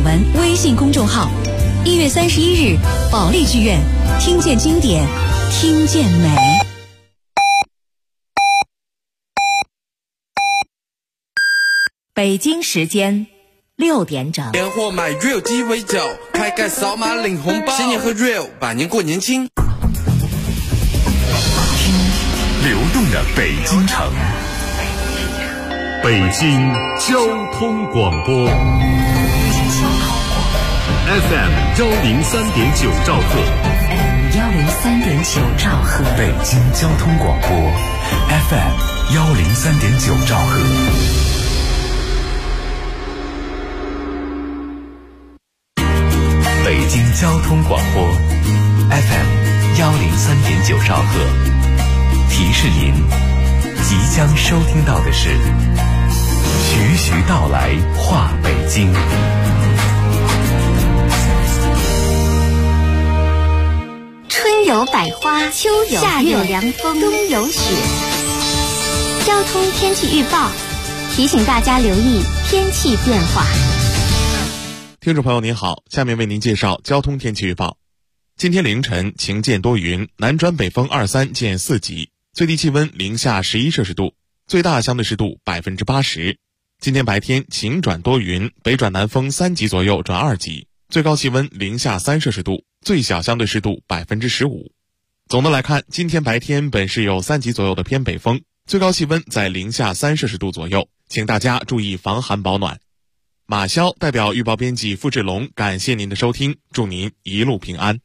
文微信公众号。1月31日，保利剧院，听见经典，听见美。北京时间6点整。 年货买 real 鸡尾酒，开盖扫码领红包，新年喝 real， 百年过年轻。 听流动的北京城，北京交通广播 FM 103.9兆赫 103.9兆赫， 北京交通广播 FM 103.9兆赫。北京交通广播 FM 103.9兆赫，提示您即将收听到的是徐徐道来话北京。 春有百花，秋有夏有凉风，冬有雪。交通天气预报提醒大家留意天气变化。 听众朋友您好，下面为您介绍交通天气预报。今天凌晨晴见多云，南转北风2、3见4级，最低气温零下11摄氏度，最大相对湿度80%。今天白天晴转多云，北转南风3级左右转2级，最高气温零下3摄氏度，最小相对湿度15%。总的来看，今天白天本市有3级左右的偏北风，最高气温在零下3摄氏度左右，请大家注意防寒保暖。马潇代表预报编辑付志龙，感谢您的收听，祝您一路平安。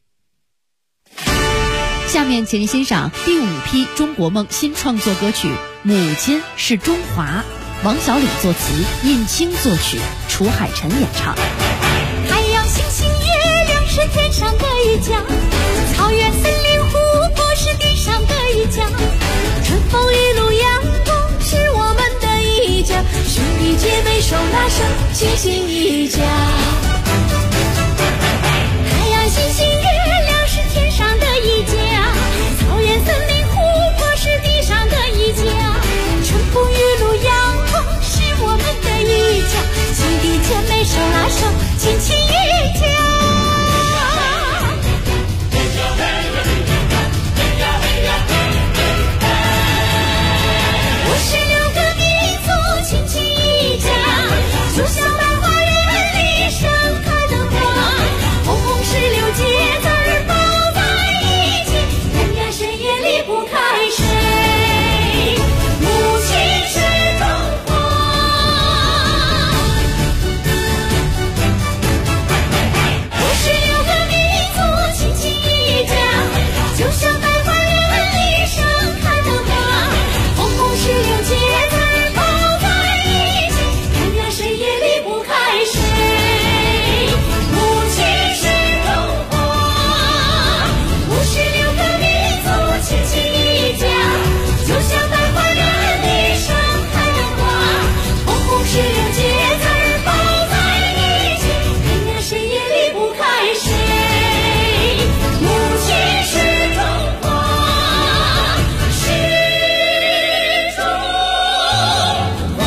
下面请您欣赏第5批中国梦新创作歌曲《母亲是中华》，王小礼作词，尹清作曲，楚海晨演唱。 太阳、星星、月亮是天上的一家，草原、森林、湖泊是地上的一家，春风雨露阳光是我们的一家，兄弟姐妹手拉手庆幸一家。太阳、星星、月亮是天上的一家，草原、森林、湖泊是地上的一家，春风雨露阳光是我们的一家，兄弟姐妹手拉手亲亲一家。56个民族亲亲一家，就像百花园里盛开的花，红红16节字儿包在一起，人呀谁也离不开谁，母亲是中华。56个民族亲亲一家，就像百花园里盛开的花，红红16节字儿包在一起，人呀谁也离不开谁，母亲是中华。56个民族亲亲一家，就像百花园里盛开的花，红红16节字儿包在一起，人呀谁也离不开谁，母亲是中华，是中华。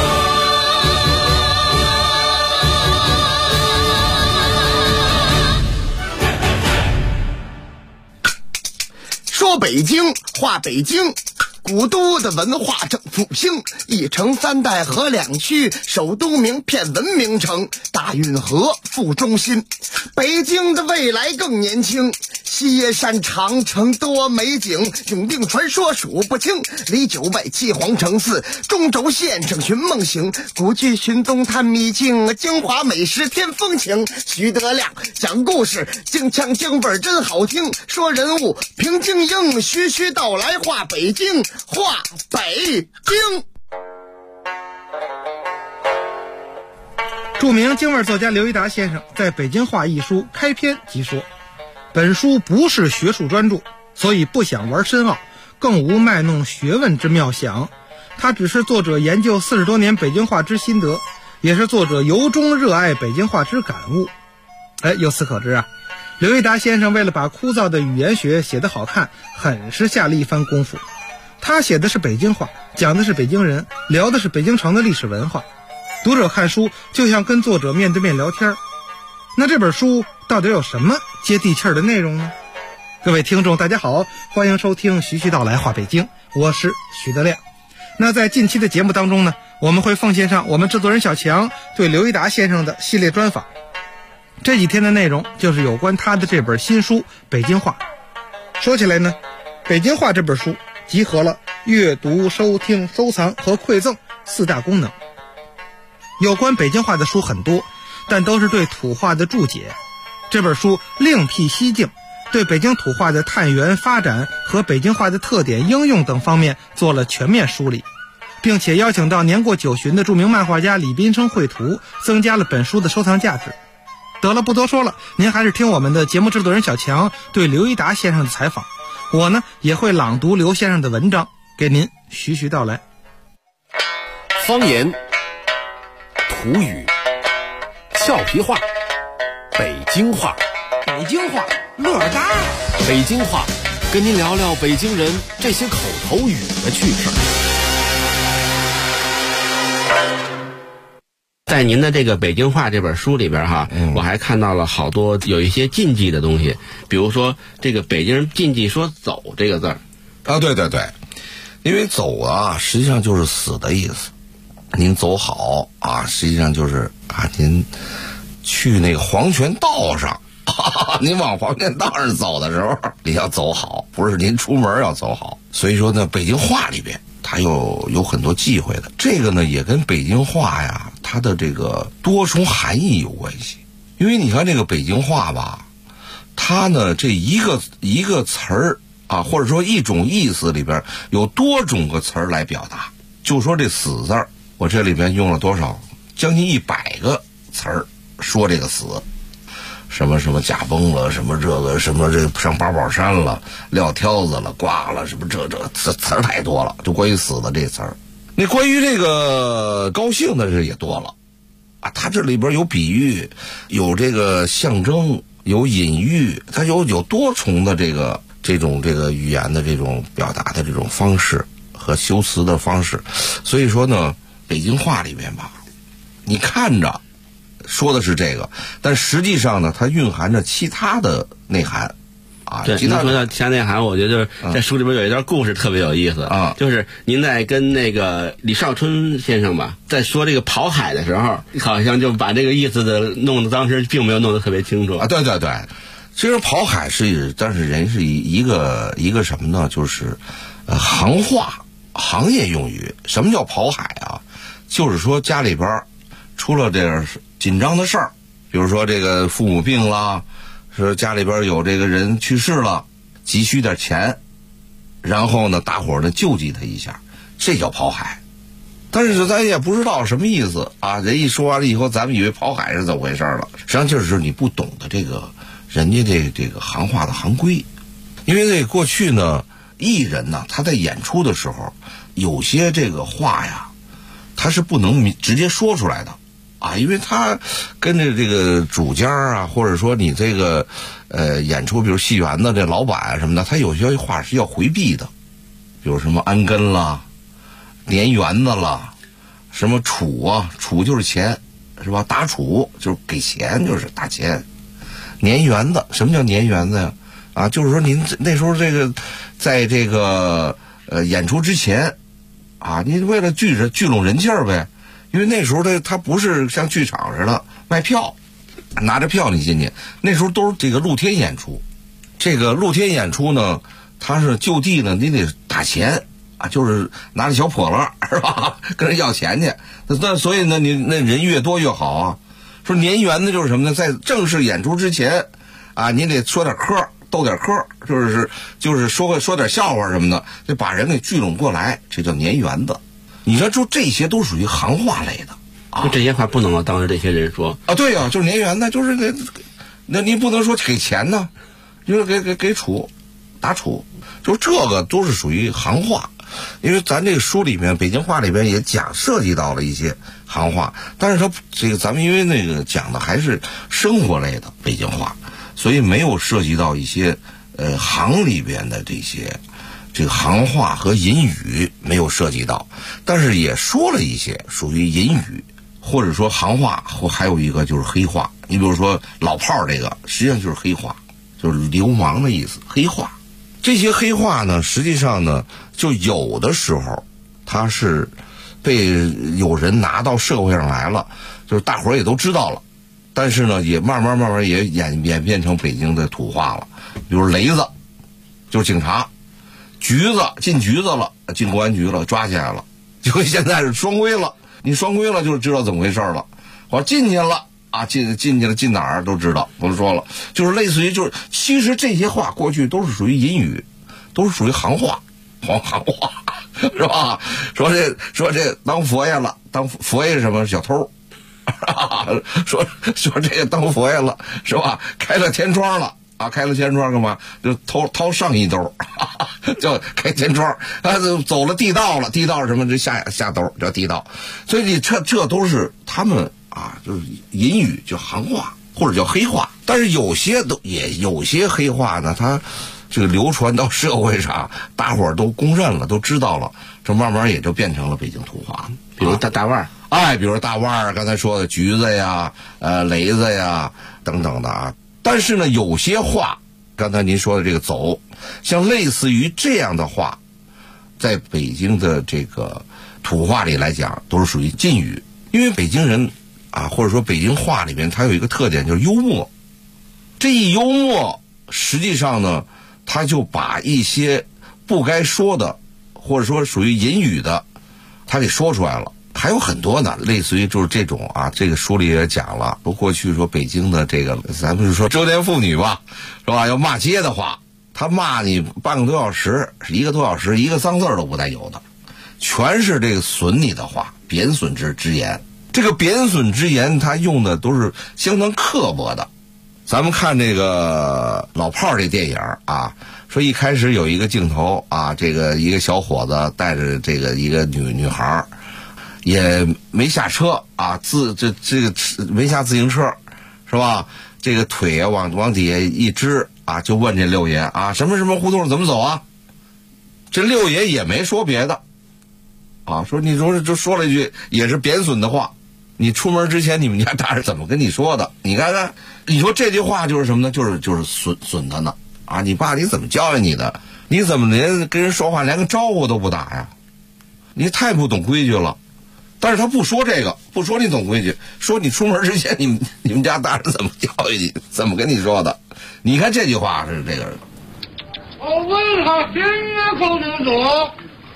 说北京话北京，古都的文化正复兴，一城3代合2区，首都名片文明城，大运河副中心。北京的未来更年轻，西山长城多美景，永定传说数不清，离9外7皇城4，中轴线上寻梦行，古剧寻踪探秘境，京华美食添风情。徐德亮讲故事，京腔京味儿真好听，说人物评京英，徐徐道来话北京，话北京。 著名京味作家刘一达先生在《北京话》一书开篇即说，本书不是学术专著，所以不想玩深奥，更无卖弄学问之妙想，它只是作者研究40多年北京话之心得，也是作者由衷热爱北京话之感悟。由此可知啊，刘一达先生为了把枯燥的语言学写得好看，很是下了一番功夫。他写的是北京话，讲的是北京人，聊的是北京城的历史文化。读者看书就像跟作者面对面聊天。 那这本书到底有什么接地气儿的内容呢？各位听众大家好，欢迎收听徐徐道来话北京，我是徐德亮。那在近期的节目当中呢，我们会奉献上我们制作人小强对刘一达先生的系列专访。这几天的内容就是有关他的这本新书《北京话》。说起来呢，《北京话》这本书集合了阅读、收听、收藏和馈赠4大功能。有关北京话的书很多，但都是对土话的注解。这本书另辟蹊径，对北京土话的探源发展和北京话的特点应用等方面做了全面梳理，并且邀请到年过90的著名漫画家李斌生绘图，增加了本书的收藏价值。得了，不多说了，您还是听我们的节目制作人小强对刘一达先生的采访，我呢也会朗读刘先生的文章，给您徐徐道来。 方言、土语、俏皮话、北京话， 北京话乐嘎， 北京话跟您聊聊北京人这些口头语的趣事。 在您的这个《北京话》这本书里边哈，我还看到了好多有一些禁忌的东西，比如说这个北京人禁忌说走这个字儿。 啊，对对对，因为走啊实际上就是死的意思。您走好啊，实际上就是啊，您去那个黄泉道上，您往黄泉道上走的时候，你要走好，不是您出门要走好。所以说呢，北京话里边它有很多忌讳的，这个呢也跟北京话呀它的这个多重含义有关系。因为你看这个北京话吧，它呢这一个词儿啊，或者说一种意思里边有多种个词儿来表达。就说这死字儿，我这里边用了多少？将近100个词儿说这个死，什么什么驾崩了，什么这个什么这上八宝山了，撂挑子了，挂了，什么这词儿太多了，就关于死的这词儿。那关于这个高兴的这也多了啊，它这里边有比喻，有这个象征，有隐喻，它有多重的这种语言的这种表达的这种方式和修辞的方式。所以说呢，北京话里面吧，你看着说的是这个，但实际上呢，它蕴含着其他的内涵啊。 对，您说到其他内涵，我觉得在书里边有一段故事特别有意思啊，就是您在跟那个李少春先生吧，在说这个跑海的时候，好像就把这个意思的弄得当时并没有弄得特别清楚啊。 对对对，其实跑海但是人是一个什么呢？就是行话、行业用语。什么叫跑海啊？就是说家里边出了这个紧张的事儿，比如说这个父母病了，说家里边有这个人去世了，急需点钱，然后呢大伙儿呢救济他一下，这叫跑海。但是咱也不知道什么意思啊，人一说完了以后，咱们以为跑海是怎么回事了，实际上就是你不懂得这个人家这个行话的行规。因为这过去呢，艺人呢他在演出的时候，有些这个话呀他是不能直接说出来的啊，因为他跟着这个主家啊，或者说你这个演出，比如戏园的这老板什么的，他有些话是要回避的，比如什么安根啦、年园子啦，什么储啊，储就是钱是吧？打储就是给钱，就是打钱。年园子，什么叫年园子呀？啊，就是说您那时候这个在这个演出之前啊，您为了聚拢人气儿呗。因为那时候他不是像剧场似的卖票，拿着票你进去，那时候都是这个露天演出。这个露天演出呢，他是就地呢，你得打钱啊，就是拿着小笸箩是吧，跟人要钱去。那所以呢，你那人越多越好啊。说年园的就是什么呢？在正式演出之前啊，你得说点嗑，逗点嗑，就是说点笑话什么的，就把人给聚拢过来，这叫年园子。你说就这些都属于行话类的啊， 就这些话不能够当着这些人说啊。对呀，就是年园呢，就是那你不能说给钱呢，就是给储打储，就这个都是属于行话。因为咱这个书里面北京话里边也涉及到了一些行话，但是它这个咱们因为那个讲的还是生活类的北京话，所以没有涉及到一些行里边的这个行话和隐语没有涉及到，但是也说了一些属于隐语或者说行话，或还有一个就是黑话， 你比如说老炮儿这个，实际上就是黑话，就是流氓的意思，黑话。这些黑话呢，实际上呢，就有的时候它是被有人拿到社会上来了，就是大伙儿也都知道了，但是呢，也慢慢也演变成北京的土话了。比如雷子，就是警察；局子进局子了，进公安局了，抓起来了。就跟现在是双规了，你双规了就知道怎么回事了。我进去了啊，进去了，进哪儿都知道，不是说了，就是类似于就是，其实这些话过去都是属于隐语，都是属于行话，行话是吧？说这当佛爷了，当佛爷是什么？小偷。说这个当佛爷了是吧？开了天窗了啊！开了天窗干嘛？就掏上一兜，叫开天窗。走了地道了，地道是什么？这下兜叫地道。所以你这都是他们啊，就是隐语，就行话或者叫黑话。但是有些黑话呢，它这个流传到社会上，大伙儿都公认了，都知道了，这慢慢也就变成了北京土话。 比如大腕儿， 比如大腕儿，刚才说的橘子呀、雷子呀等等的啊。但是呢，有些话，刚才您说的这个走，像类似于这样的话，在北京的这个土话里来讲，都是属于禁语。因为北京人啊，或者说北京话里面，它有一个特点，就是幽默。这一幽默，实际上呢，他就把一些不该说的，或者说属于隐语的，他给说出来了。还有很多呢，类似于就是这种啊，这个书里也讲了，说过去说北京的这个，咱们就说周年妇女吧，是吧？要骂街的话，他骂你半个多小时、1个多小时，一个脏字都不带有的，全是这个损你的话，贬损之言。这个贬损之言，他用的都是相当刻薄的。咱们看这个老炮儿这电影啊，说一开始有一个镜头啊，这个一个小伙子带着这个一个女孩，也没下车啊，这个没下自行车，是吧？这个腿啊往底下一支啊，就问这六爷啊，什么胡同怎么走啊？这六爷也没说别的啊，说你说就说了一句也是贬损的话。你出门之前，你们家大人怎么跟你说的？你看看，你说这句话就是什么呢？就是损他呢啊！你爸你怎么教育你的？你怎么连跟人说话连个招呼都不打呀？你太不懂规矩了。但是他不说这个，不说你懂规矩，说你出门之前你们家大人怎么教育你，怎么跟你说的？你看这句话是这个。 我问他现在可怎么走？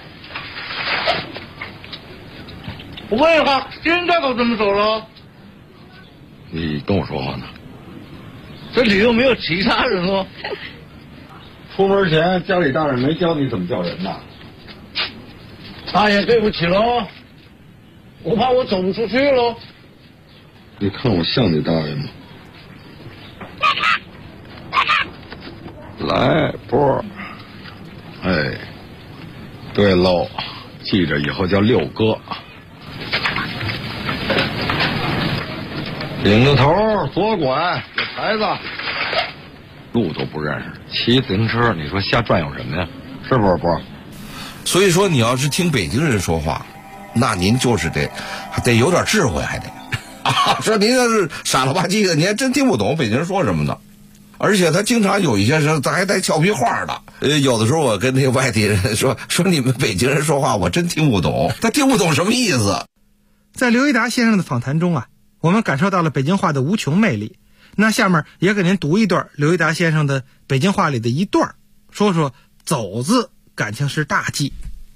我问他现在可怎么走了？ 你跟我说话呢？ 这里又没有其他人哦。 出门前家里大人没教你怎么叫人呐？ 大爷对不起喽，我怕我走不出去喽。 你看我像你大爷吗？来波，哎，对喽，记着以后叫六哥。领着头左拐，有牌子，路都不认识，骑自行车，你说瞎转悠什么呀？是不是波？ 所以说，你要是听北京人说话，那您就是得有点智慧，还得啊。说您要是傻了吧唧的，您还真听不懂北京人说什么呢。而且他经常有一些人，他还带俏皮话的。有的时候我跟那个外地人说你们北京人说话，我真听不懂，他听不懂什么意思。 在刘一达先生的访谈中啊，我们感受到了北京话的无穷魅力。那下面也给您读一段刘一达先生的北京话里的一段，说说走字感情是大忌。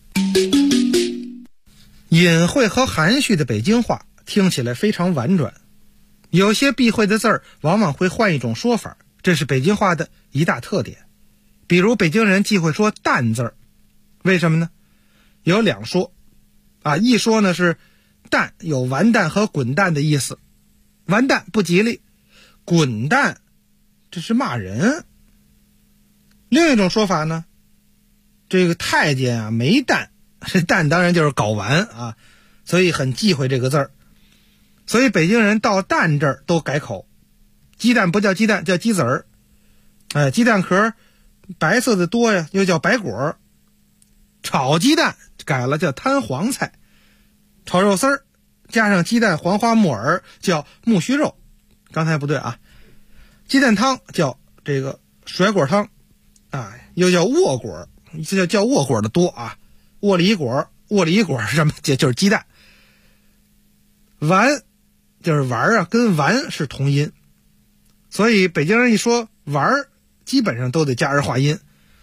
隐晦和含蓄的北京话听起来非常婉转，有些避讳的字儿往往会换一种说法，这是北京话的一大特点。比如北京人忌讳说蛋字儿，为什么呢？有两说啊，一说呢是蛋有完蛋和滚蛋的意思，完蛋不吉利，滚蛋这是骂人。另一种说法呢，这个太监啊没蛋，这蛋当然就是睾丸啊，所以很忌讳这个字儿。所以北京人到蛋这儿都改口，鸡蛋不叫鸡蛋，叫鸡子儿。鸡蛋壳白色的多呀，又叫白果。炒鸡蛋改了叫摊黄菜，炒肉丝儿加上鸡蛋黄花木耳叫木须肉， 刚才不对啊。鸡蛋汤叫这个甩果汤，又叫沃果，这叫沃果的多啊。沃里果是什么？就是鸡蛋。丸就是丸啊，跟丸是同音，所以北京人一说丸，基本上都得加儿化音。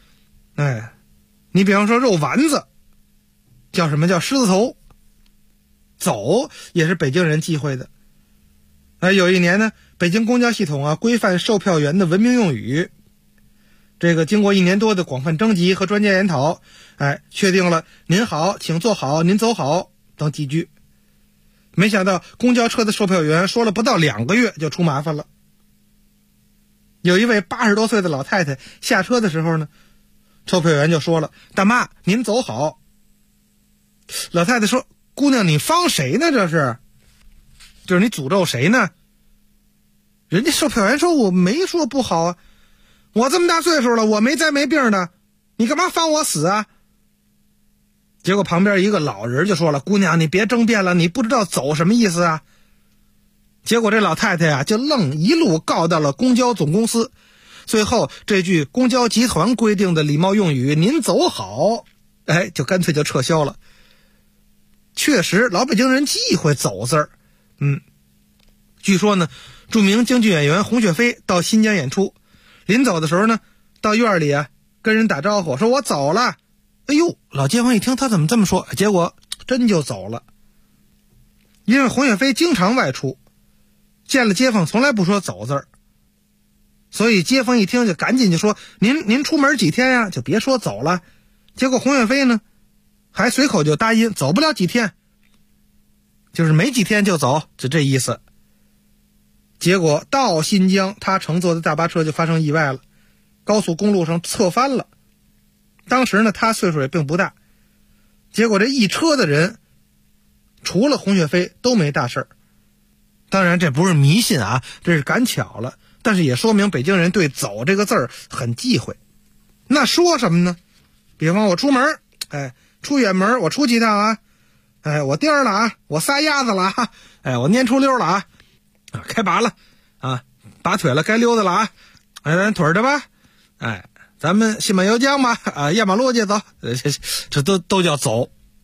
你比方说肉丸子，叫什么？叫狮子头。走也是北京人忌讳的。有一年呢，北京公交系统啊规范售票员的文明用语，这个经过1年多的广泛征集和专家研讨，确定了您好，请坐好，您走好等几句。没想到公交车的售票员说了不到2个月就出麻烦了。有一位80多岁的老太太下车的时候呢，售票员就说了：“大妈，您走好。”老太太说：“姑娘，你方谁呢？这是，就是你诅咒谁呢？”人家售票员说：“我没说不好啊，我这么大岁数了，我没灾没病的，你干嘛方我死啊？”结果旁边一个老人就说了：“姑娘，你别争辩了，你不知道走什么意思啊？”结果这老太太啊，就愣一路告到了公交总公司。最后这句公交集团规定的礼貌用语“您走好”，就干脆就撤销了。确实，老北京人忌讳走字儿。据说呢，著名京剧演员洪雪飞到新疆演出，临走的时候呢，到院里啊跟人打招呼，说我走了。哎呦，老街坊一听他怎么这么说，结果真就走了。因为洪雪飞经常外出，见了街坊从来不说走字儿，所以街坊一听就赶紧就说您出门几天呀，就别说走了。结果洪雪飞呢还随口就答应走不了几天，就是没几天就走，就这意思。结果到新疆，他乘坐的大巴车就发生意外了，高速公路上侧翻了。当时呢他岁数也并不大，结果这一车的人除了洪雪飞都没大事儿。当然这不是迷信啊，这是赶巧了，但是也说明北京人对走这个字儿很忌讳。那说什么呢？比方我出门，出远门，我出去一趟啊，我颠儿了啊，我撒丫子了啊，我蔫出溜了啊，开拔了啊，拔腿了，该溜达了啊，咱腿儿的吧，咱们西满油江吧，压马路去走，这都叫走。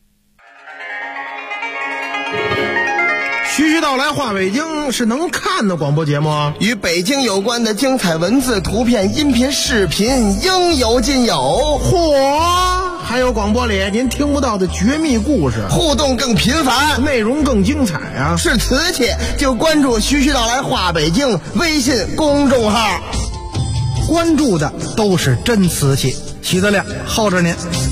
徐徐道来话北京是能看的广播节目， 与北京有关的精彩文字、图片、音频、视频应有尽有。 嚯，还有广播里您听不到的绝密故事， 互动更频繁， 内容更精彩啊！ 是瓷器就关注徐徐道来话北京微信公众号， 关注的都是真瓷器。徐德亮候着您。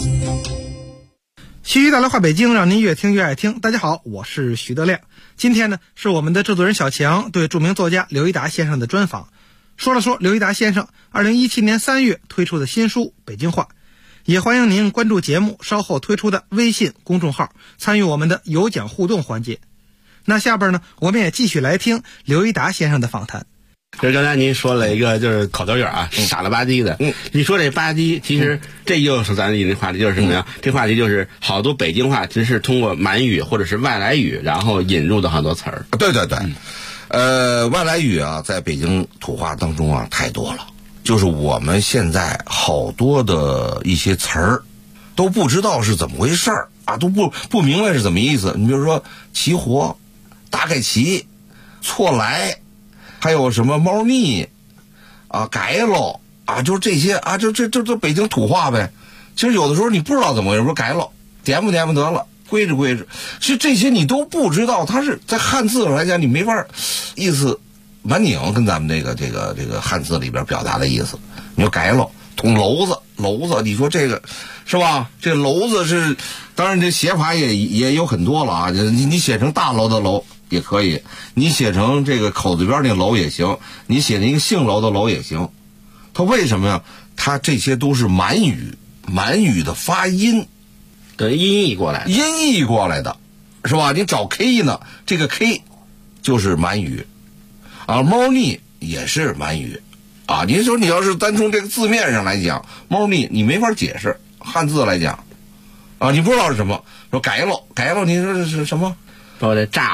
徐徐道来话北京，让您越听越爱听。大家好，我是徐德亮。今天呢是我们的制作人小强对著名作家刘一达先生的专访，说了说刘一达先生2017年3月推出的新书《北京话》，也欢迎您关注节目稍后推出的微信公众号，参与我们的有奖互动环节。那下边呢，我们也继续来听刘一达先生的访谈。 就是刚才您说了一个就是口头语啊，傻了吧唧的。你说这吧唧，其实这又是咱引的话题，就是什么呀？这话题就是好多北京话其实是通过满语或者是外来语，然后引入的很多词儿。 对对对，外来语啊，在北京土话当中啊太多了，就是我们现在好多的一些词儿都不知道是怎么回事儿啊，都不明白是怎么意思。你比如说齐活、大概齐、错来。还有什么猫腻啊、改喽啊，就是这些啊，这北京土话呗。其实有的时候你不知道怎么回事，说改喽，点不得了，规制，其实这些你都不知道，它是在汉字上来讲，你没法意思蛮拧跟咱们这个汉字里边表达的意思。你说改喽，捅篓子，你说这个是吧？这篓子是，当然这写法也有很多了啊，你写成大楼的楼。也可以，你写成这个口字边那楼也行，你写成一个姓楼的楼也行。它为什么呀？它这些都是满语的发音， 对，音译过来的，是吧？你找 K 呢，这个 K 就是满语啊，猫腻也是满语啊。你说你要是单从这个字面上来讲，猫腻你没法解释，汉字来讲啊，你不知道是什么。说改喽，你说是什么？ 包括这咋呼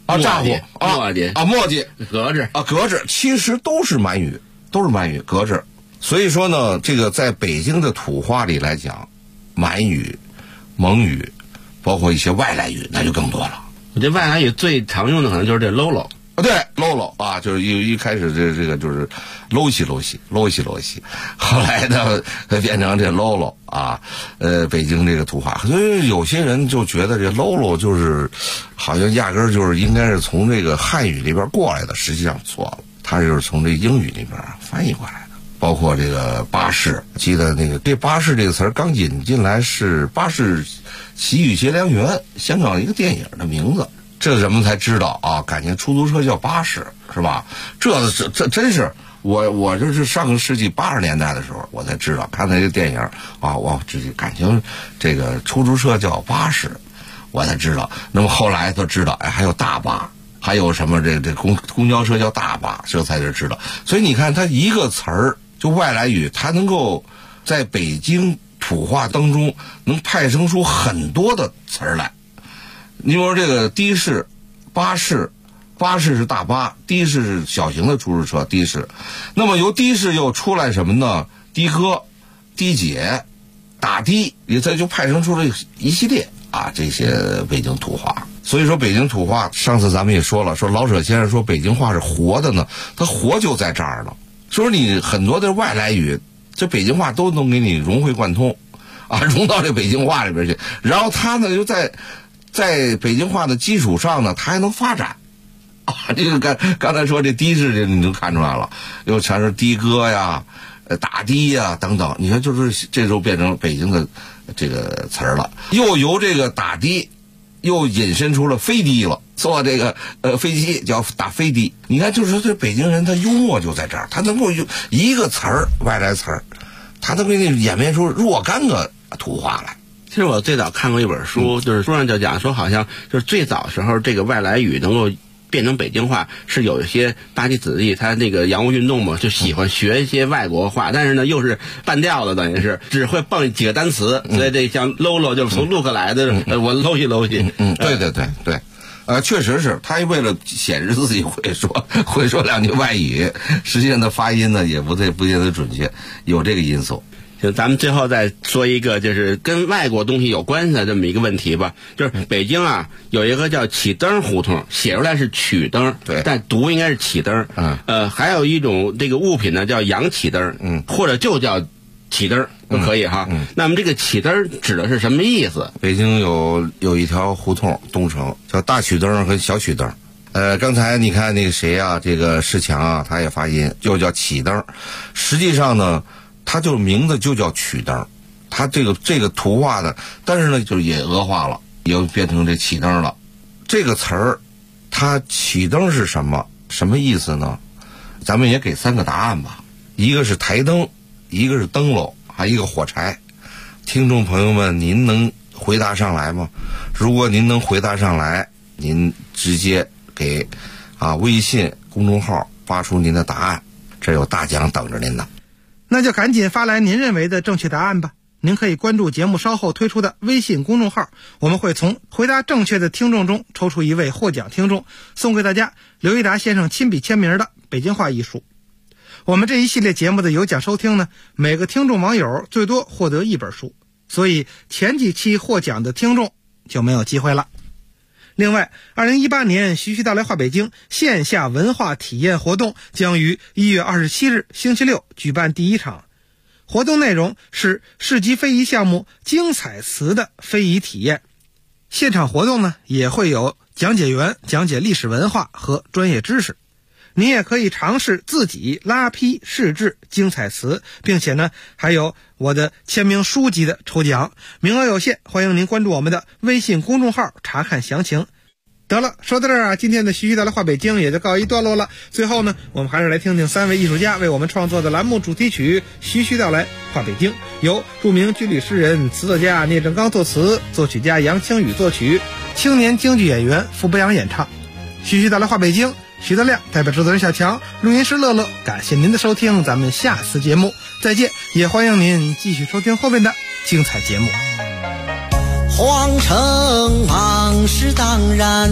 啊，咋呼啊， 磨叽啊，磨叽， 格子啊，格子，其实都是满语，格子。所以说呢，这个在北京的土话里来讲，满语、蒙语，包括一些外来语，那就更多了。 我觉得外来语最常用的可能就是这 lolo。 对 ，lolo 啊，就是一开始这个就是搂西，后来呢变成这 lolo 啊，北京这个土话，所以有些人就觉得这 lolo 就是好像压根儿就是应该是从这个汉语里边过来的，实际上错了，它就是从这英语里边翻译过来的。包括这个巴士，记得那个这巴士这个词儿刚引进来是巴士奇遇结良缘，香港一个电影的名字。这人们才知道啊，感情出租车叫巴士是吧？这真是我这是上个世纪80年代的时候我才知道，看那个电影啊，我这感情这个出租车叫巴士，我才知道。那么后来都知道，哎，还有大巴，还有什么这公交车叫大巴，这才是知道。所以你看，它一个词儿就外来语，它能够在北京土话当中能派生出很多的词儿来。你说这个的士、巴士是大巴，的士是小型的出租车，的士。那么由的士又出来什么呢？的哥、的姐、打的，也这就派生出了一系列啊这些北京土话。所以说北京土话，上次咱们也说了，说老舍先生说北京话是活的呢，它活就在这儿了。说你很多的外来语，这北京话都能给你融会贯通，啊，融到这北京话里边去。然后它呢就在北京话的基础上呢，它还能发展，啊，这个刚才说这的士这你就看出来了，又全是的哥呀、打的呀等等，你看就是这时候变成北京的这个词儿了，又由这个打的，又引申出了飞的了，坐这个飞机叫打飞的。你看，就是说这北京人他幽默就在这儿，他能够用一个词儿外来词儿，他能给你演变出若干个土话来。 其实我最早看过一本书，就是书上就讲说，好像就是最早时候这个外来语能够变成北京话，是有一些巴基子弟他那个洋务运动嘛，就喜欢学一些外国话，但是呢又是半调的，等于是只会蹦几个单词，所以这像 lolo 就是从 look 来的，我搂西。 对。确实是他为了显示自己会说两句外语，实际上的发音呢也不见得准确，有这个因素。 就咱们最后再说一个，就是跟外国东西有关系的这么一个问题吧。就是北京啊，有一个叫启灯胡同，写出来是曲灯， 对， 但读应该是启灯。还有一种这个物品呢，叫洋启灯，或者就叫启灯都可以哈。那么这个启灯指的是什么意思？ 北京有一条胡同，东城叫大曲灯和小曲灯。刚才你看那个谁啊，这个世强啊，他也发音就叫启灯，实际上呢。它就名字就叫曲灯，它这个图画的，但是呢就是也俄化了，也变成这启灯了。这个词儿，它启灯是什么意思呢？咱们也给3个答案吧，一个是台灯，一个是灯笼，还一个火柴。听众朋友们，您能回答上来吗？如果您能回答上来，您直接给微信公众号发出您的答案，这有大奖等着您呢。 那就赶紧发来您认为的正确答案吧。您可以关注节目稍后推出的微信公众号，我们会从回答正确的听众中抽出一位获奖听众，送给大家刘一达先生亲笔签名的北京话艺术。我们这一系列节目的有奖收听呢，每个听众网友最多获得1本书，所以前几期获奖的听众就没有机会了。另外，2018年徐徐到来话北京线下文化体验活动将于1月27日星期六举办第1场。活动内容是市级非遗项目精彩词的非遗体验。现场活动呢也会有讲解员讲解历史文化和专业知识。你也可以尝试自己拉坯试制精彩词，并且呢还有我的签名书籍的抽奖，名额有限，欢迎您关注我们的微信公众号查看详情。得了，说到这儿啊，今天的徐徐到来话北京也就告一段落了。最后呢，我们还是来听听3位艺术家为我们创作的栏目主题曲《徐徐到来话北京》，由著名军旅诗人、词作家聂政刚作词，作曲家杨清宇作曲，青年京剧演员傅博洋演唱。徐徐到来话北京，徐德亮代表制作人小强，录音师乐乐，感谢您的收听，咱们下次节目再见，也欢迎您继续收听后面的精彩节目。 皇城往事当然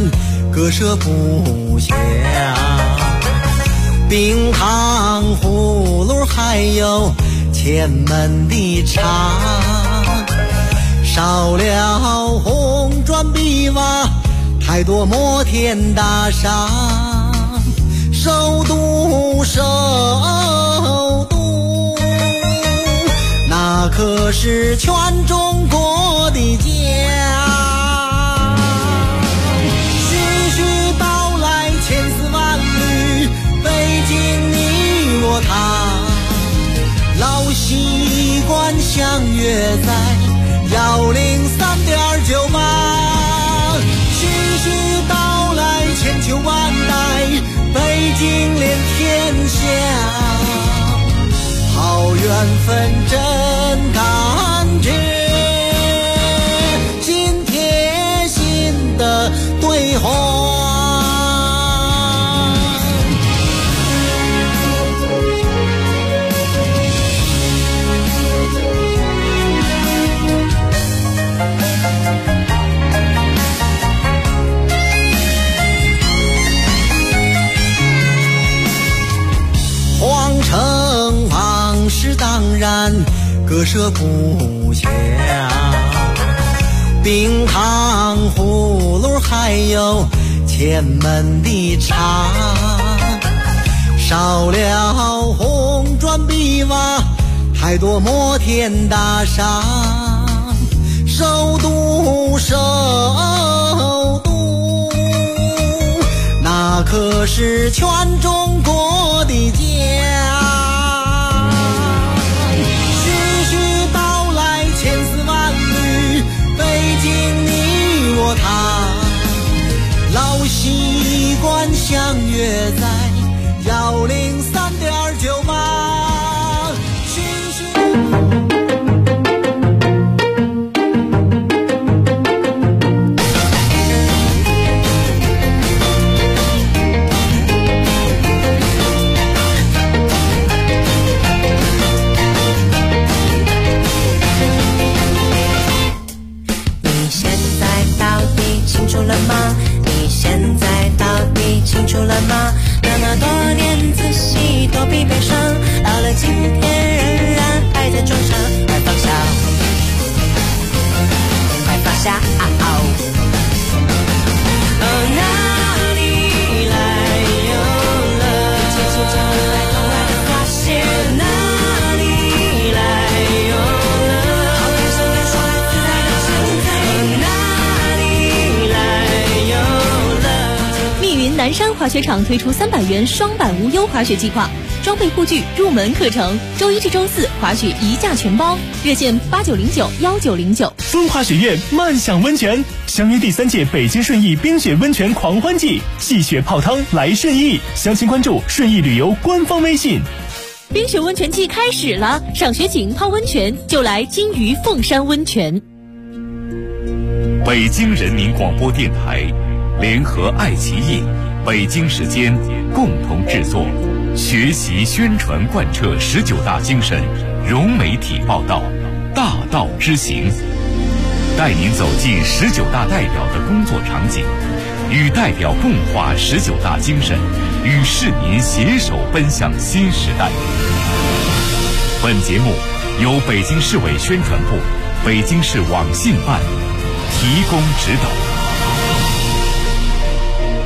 割舍不下，冰糖葫芦还有前门的茶，少了红砖碧瓦，太多摩天大厦，首都首都，那可是全中国的家。徐徐道来千丝万缕，北京你我他，老习惯相约在103.98。徐徐道来千秋万代，北京连天下，好缘分真感觉，心贴心的对话。皇城往事当然割舍不下，冰糖葫芦还有前门的茶，少了红砖碧瓦，太多摩天大厦，首都首都，那可是全中国的家。徐徐道来千丝万缕，北京你我他，老习惯相约在103.98。徐徐清楚了吗？那么多年仔细躲避悲伤，到了今天仍然还在装上，快放下，快放下。哦，哪里来有了？接受着来痛来的发现，哪里来有了？好感受感受来自在的存在，哪里来有了？ 密云南山滑雪场推出300元双板无忧滑雪计划，装备护具、入门课程，周一至周四滑雪一价全包，热线89091909。 风华雪苑慢享温泉，相约第3届北京顺义冰雪温泉狂欢季，戏雪泡汤来顺义，详情关注顺义旅游官方微信。 冰雪温泉季开始了，赏雪景泡温泉就来金鱼凤山温泉。 北京人民广播电台联合爱奇艺、北京时间共同制作，学习宣传贯彻19大精神，融媒体报道，大道之行，带您走进19大代表的工作场景，与代表共话19大精神，与市民携手奔向新时代。本节目由北京市委宣传部、北京市网信办提供指导。